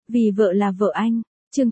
Vì vợ là vợ anh. Chương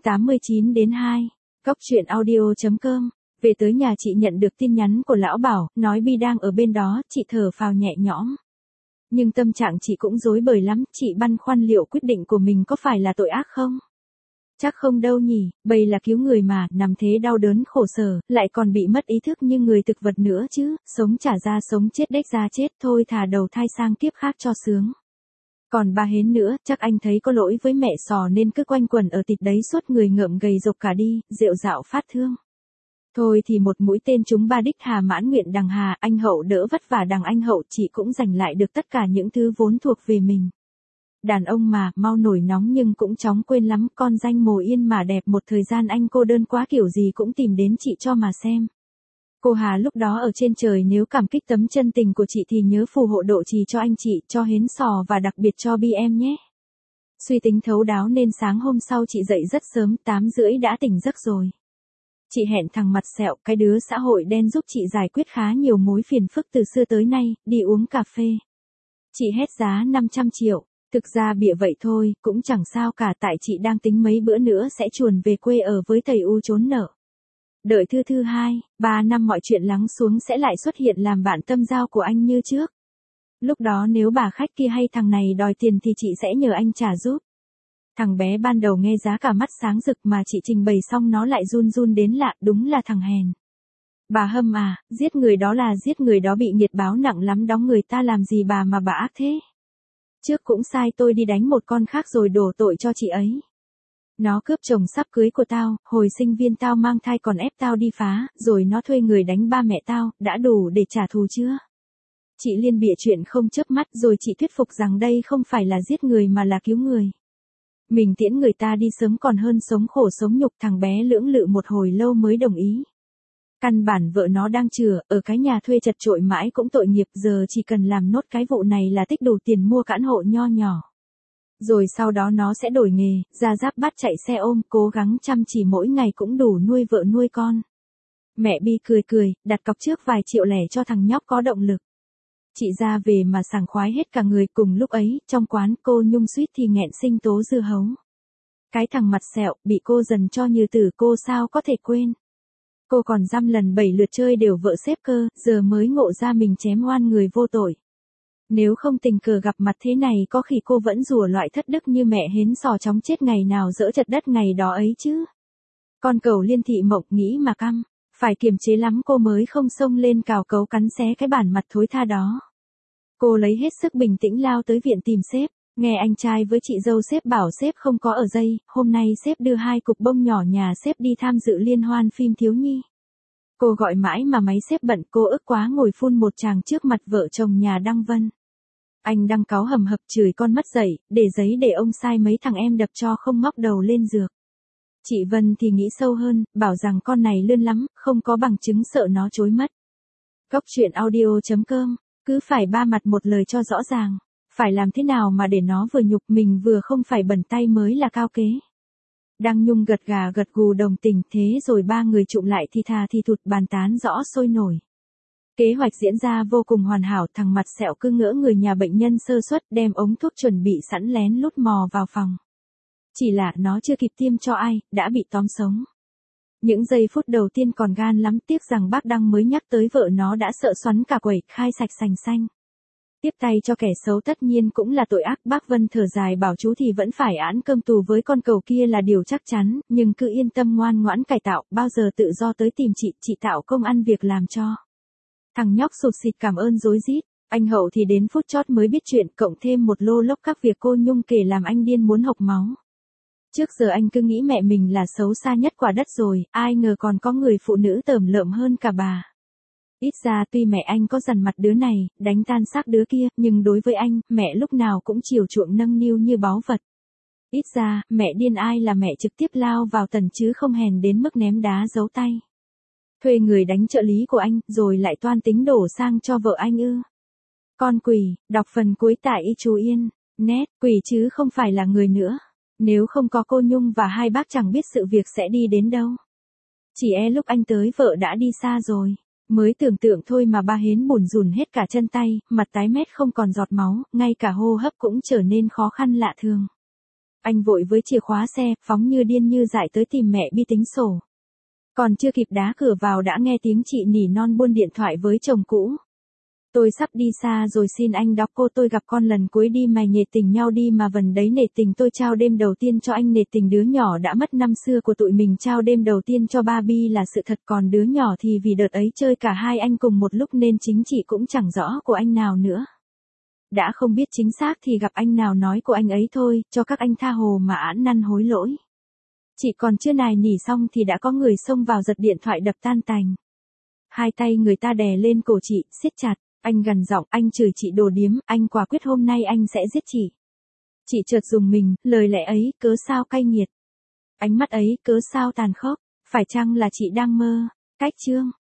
89-2. Cóc truyện audio.com. Về tới nhà chị nhận được tin nhắn của lão Bảo, nói Bi đang ở bên đó, chị thở phào nhẹ nhõm. Nhưng tâm trạng chị cũng rối bời lắm, chị băn khoăn liệu quyết định của mình có phải là tội ác không? Chắc không đâu nhỉ, Bầy là cứu người mà, nằm thế đau đớn khổ sở, lại còn bị mất ý thức như người thực vật nữa chứ, sống trả ra sống chết đếch ra chết, thôi thà đầu thai sang kiếp khác cho sướng. Còn ba Hến nữa, chắc anh thấy có lỗi với mẹ Sò nên cứ quanh quẩn ở tịt đấy suốt người ngợm gầy rộc cả đi, rệu rạo phát thương. Thôi thì một mũi tên trúng ba đích hà mãn nguyện đằng hà, anh Hậu đỡ vất vả đằng anh Hậu, chị cũng giành lại được tất cả những thứ vốn thuộc về mình. Đàn ông mà, mau nổi nóng nhưng cũng chóng quên lắm, con danh mồ yên mà đẹp, một thời gian anh cô đơn quá kiểu gì cũng tìm đến chị cho mà xem. Cô Hà lúc đó ở trên trời, nếu cảm kích tấm chân tình của chị thì nhớ phù hộ độ trì cho anh chị, cho Hến Sò và đặc biệt cho Bi em nhé. Suy tính thấu đáo nên sáng hôm sau chị dậy rất sớm, 8:30 đã tỉnh giấc rồi. Chị hẹn thằng mặt sẹo, cái đứa xã hội đen giúp chị giải quyết khá nhiều mối phiền phức từ xưa tới nay, đi uống cà phê. Chị hét giá 500 triệu. Thực ra bịa vậy thôi, cũng chẳng sao cả, tại chị đang tính mấy bữa nữa sẽ chuồn về quê ở với thầy U trốn nợ. Đợi thứ 3 năm mọi chuyện lắng xuống sẽ lại xuất hiện làm bạn tâm giao của anh như trước. Lúc đó nếu bà khách kia hay thằng này đòi tiền thì chị sẽ nhờ anh trả giúp. Thằng bé ban đầu nghe giá cả mắt sáng rực mà chị trình bày xong nó lại run run đến lạ, đúng là thằng hèn. Bà Hâm à, giết người đó là giết người đó, bị nghiệt báo nặng lắm, đóng người ta làm gì bà mà bà ác thế. Trước cũng sai tôi đi đánh một con khác rồi đổ tội cho chị ấy. Nó cướp chồng sắp cưới của tao, hồi sinh viên tao mang thai còn ép tao đi phá, rồi nó thuê người đánh ba mẹ tao, đã đủ để trả thù chưa? Chị liên bịa chuyện không chớp mắt rồi chị thuyết phục rằng đây không phải là giết người mà là cứu người. Mình tiễn người ta đi sớm còn hơn sống khổ sống nhục, thằng bé lưỡng lự một hồi lâu mới đồng ý. Căn bản vợ nó đang chừa, ở cái nhà thuê chật chội mãi cũng tội nghiệp, giờ chỉ cần làm nốt cái vụ này là tích đủ tiền mua cãn hộ nho nhỏ. Rồi sau đó nó sẽ đổi nghề, ra giáp bát chạy xe ôm, cố gắng chăm chỉ mỗi ngày cũng đủ nuôi vợ nuôi con. Mẹ Bi cười, đặt cọc trước vài triệu lẻ cho thằng nhóc có động lực. Chị ra về mà sảng khoái hết cả người. Cùng lúc ấy, trong quán cô Nhung suýt thì nghẹn sinh tố dưa hấu. Cái thằng mặt sẹo, bị cô dần cho như tử, cô sao có thể quên. Cô còn dăm lần 7 lượt chơi đều vợ xếp cơ, giờ mới ngộ ra mình chém oan người vô tội. Nếu không tình cờ gặp mặt thế này có khi cô vẫn rủa loại thất đức như mẹ Hến Sò chóng chết ngày nào dỡ chật đất ngày đó ấy chứ. Con cẩu Liên Thị Mộng nghĩ mà căm, phải kiềm chế lắm cô mới không xông lên cào cấu cắn xé cái bản mặt thối tha đó. Cô lấy hết sức bình tĩnh lao tới viện tìm sếp, nghe anh trai với chị dâu sếp bảo sếp không có ở dây, hôm nay sếp đưa 2 cục bông nhỏ nhà sếp đi tham dự liên hoan phim thiếu nhi. Cô gọi mãi mà máy sếp bận, cô ức quá ngồi phun một tràng trước mặt vợ chồng nhà Đăng Vân. Anh Đăng cáu hầm hập chửi con mất dạy, để giấy để ông sai mấy thằng em đập cho không ngóc đầu lên dược. Chị Vân thì nghĩ sâu hơn, bảo rằng con này lươn lắm, không có bằng chứng sợ nó chối mất. Cóc truyện audio.com, cứ phải ba mặt một lời cho rõ ràng, phải làm thế nào mà để nó vừa nhục mình vừa không phải bẩn tay mới là cao kế. Đăng Nhung gật gà gật gù đồng tình, thế rồi ba người chụm lại thì thà thì thụt bàn tán rõ sôi nổi. Kế hoạch diễn ra vô cùng hoàn hảo, thằng mặt sẹo cứ ngỡ người nhà bệnh nhân sơ suất đem ống thuốc chuẩn bị sẵn lén lút mò vào phòng. Chỉ là nó chưa kịp tiêm cho ai, đã bị tóm sống. Những giây phút đầu tiên còn gan lắm, tiếc rằng bác Đăng mới nhắc tới vợ nó đã sợ xoắn cả quẩy, khai sạch sành xanh. Tiếp tay cho kẻ xấu tất nhiên cũng là tội ác, bác Vân thở dài bảo chú thì vẫn phải án cơm tù với con cẩu kia là điều chắc chắn, nhưng cứ yên tâm ngoan ngoãn cải tạo, bao giờ tự do tới tìm chị tạo công ăn việc làm cho. Thằng nhóc sụt sịt cảm ơn rối rít, anh Hậu thì đến phút chót mới biết chuyện, cộng thêm một lô lốc các việc cô Nhung kể làm anh điên muốn hộc máu. Trước giờ anh cứ nghĩ mẹ mình là xấu xa nhất quả đất rồi, ai ngờ còn có người phụ nữ tởm lợm hơn cả bà. Ít ra tuy mẹ anh có dằn mặt đứa này, đánh tan xác đứa kia, nhưng đối với anh, mẹ lúc nào cũng chiều chuộng nâng niu như báu vật. Ít ra, mẹ điên ai là mẹ trực tiếp lao vào tần chứ không hèn đến mức ném đá giấu tay. Thuê người đánh trợ lý của anh, rồi lại toan tính đổ sang cho vợ anh ư. Con quỷ, đọc phần cuối tại Y Chú Yên, net, quỷ chứ không phải là người nữa. Nếu không có cô Nhung và hai bác chẳng biết sự việc sẽ đi đến đâu. Chỉ lúc anh tới vợ đã đi xa rồi. Mới tưởng tượng thôi mà ba Hến bủn rủn hết cả chân tay, mặt tái mét không còn giọt máu, ngay cả hô hấp cũng trở nên khó khăn lạ thường. Anh vội với chìa khóa xe, phóng như điên như dại tới tìm mẹ Bi tính sổ. Còn chưa kịp đá cửa vào đã nghe tiếng chị nỉ non buôn điện thoại với chồng cũ. Tôi sắp đi xa rồi, xin anh đọc cô, tôi gặp con lần cuối đi mày nể tình nhau đi mà vần đấy, nể tình tôi trao đêm đầu tiên cho anh, nể tình đứa nhỏ đã mất năm xưa của tụi mình trao đêm đầu tiên cho Barbie là sự thật, còn đứa nhỏ thì vì đợt ấy chơi cả hai anh cùng một lúc nên chính chị cũng chẳng rõ của anh nào nữa. Đã không biết chính xác thì gặp anh nào nói của anh ấy thôi, cho các anh tha hồ mà ẵn năn hối lỗi. Chị còn chưa nài nỉ xong thì đã có người xông vào giật điện thoại đập tan tành. Hai tay người ta đè lên cổ chị, siết chặt. Anh gằn giọng, anh chửi chị đồ điếm, anh quả quyết hôm nay anh sẽ giết chị. Chị chợt rùng mình, lời lẽ ấy, cớ sao cay nghiệt. Ánh mắt ấy, cớ sao tàn khốc, phải chăng là chị đang mơ? Cách chương